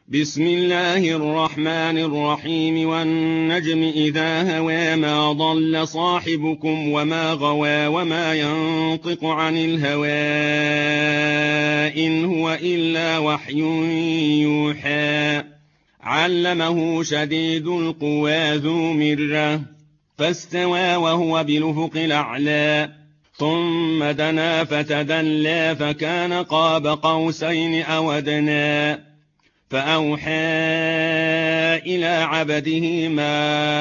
بسم الله الرحمن الرحيم والنجم إذا هوى ما ضل صاحبكم وما غوى وما ينطق عن الهوى إن هو إلا وحي يوحى علمه شديد القوى ذو مرة فاستوى وهو بالأفق الأعلى ثم دنا فتدلى فكان قاب قوسين أو أدنى فأوحى إلى عبده ما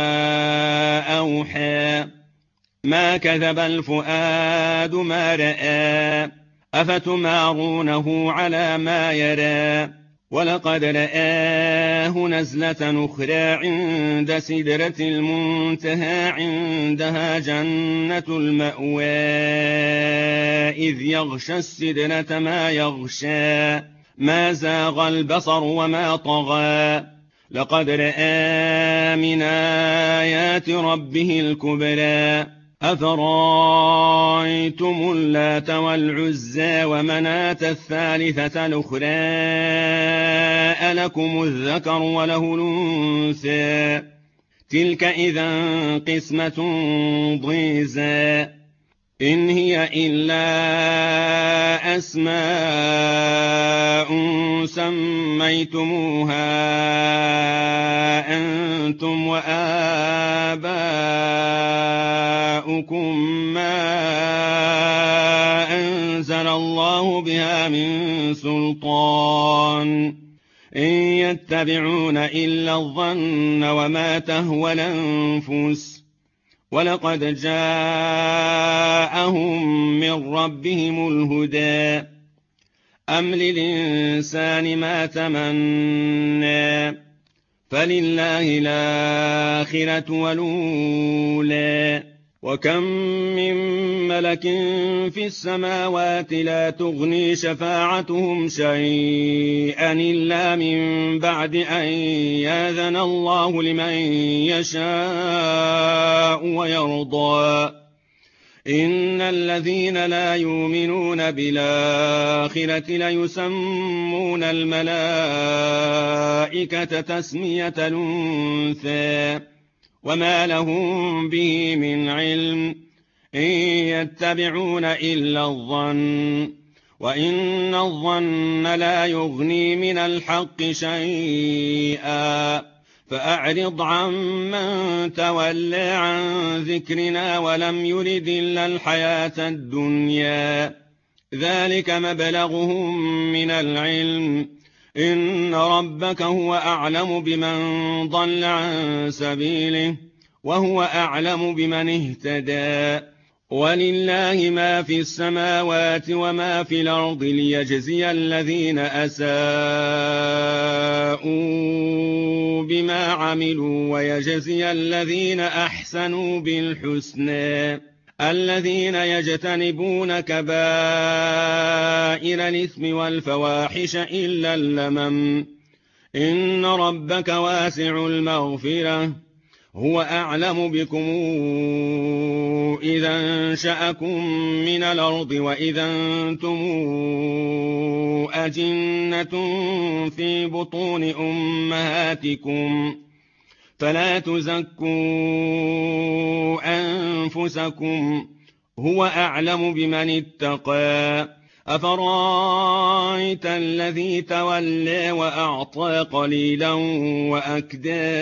أوحى ما كذب الفؤاد ما رأى أفتمارونه على ما يرى ولقد رآه نزلة أخرى عند سدرة المنتهى عندها جنة المأوى إذ يغشى السدرة ما يغشى ما زاغ البصر وما طغى لقد رأى من آيات ربه الكبرى أفرأيتم اللات والعزى ومناة الثالثة الأخرى ألكم الذكر وله الأنثى تلك إذا قسمة ضيزى إن هي إلا أسماء سميتموها أنتم وآباؤكم ما أنزل الله بها من سلطان إن يتبعون إلا الظن وما تهوى الأنفس ولقد جاءهم من ربهم الهدى أم للإنسان ما تمنى فلله الآخرة والأولى وكم من ملك في السماوات لا تغني شفاعتهم شيئا إلا من بعد أن يأذن الله لمن يشاء ويرضى إن الذين لا يؤمنون بالآخرة ليسمون الملائكة تسمية الأنثى وما لهم به من علم إن يتبعون إلا الظن وإن الظن لا يغني من الحق شيئا فأعرض عمن تولى عن ذكرنا ولم يرد إلا الحياة الدنيا ذلك مبلغهم من العلم إن ربك هو أعلم بمن ضل عن سبيله وهو أعلم بمن اهتدى ولله ما في السماوات وما في الأرض ليجزي الذين أساءوا بما عملوا ويجزي الذين أحسنوا بالحسنى الذين يجتنبون كبائر الإثم والفواحش إلا اللمم إن ربك واسع المغفرة هو أعلم بكم إذا انشأكم من الأرض وإذا أنتم أجنة في بطون أمهاتكم فلا تزكوا أنفسكم هو أعلم بمن اتقى أفرأيت الذي تولى وأعطى قليلا وأكدى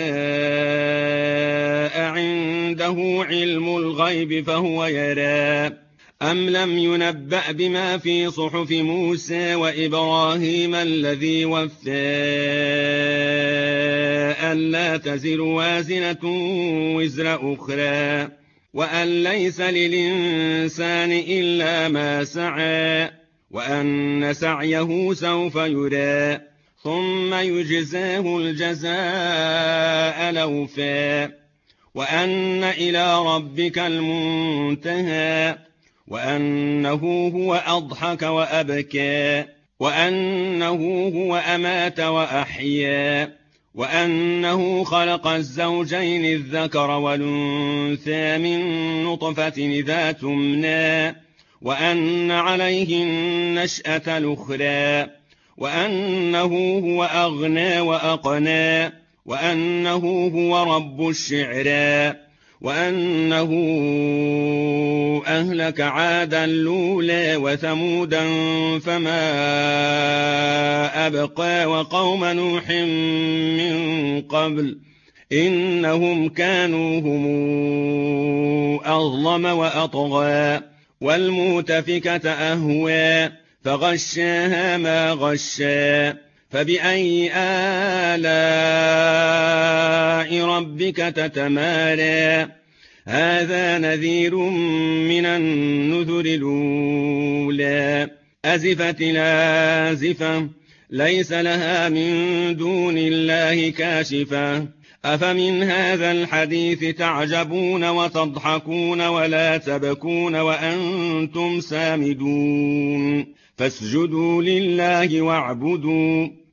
عنده علم الغيب فهو يرى أم لم ينبأ بما في صحف موسى وإبراهيم الذي وفى ألا تزر وازنة وزر أخرى وأن ليس للإنسان إلا ما سعى وأن سعيه سوف يرى ثم يجزاه الجزاء الأوفى وأن إلى ربك المنتهى وأنه هو أضحك وأبكى وأنه هو أمات وأحيا وأنه خلق الزوجين الذكر والأنثى من نطفة إذا تمنى وأن عليه النشأة الأخرى وأنه هو أغنى وأقنى وأنه هو رب الشعرى وأنه أهلك عادا الأولى وثمودا فما أبقى وقوم نوح من قبل إنهم كانوا هم أظلم وأطغى والمؤتفكة أهوى فغشاها ما غشى فبأي آلاء ربك تتمارى هذا نذير من النذر الأولى أزفت الآزفة ليس لها من دون الله كاشفة أفمن هذا الحديث تعجبون وتضحكون ولا تبكون وأنتم سامدون فاسجدوا لله واعبدوا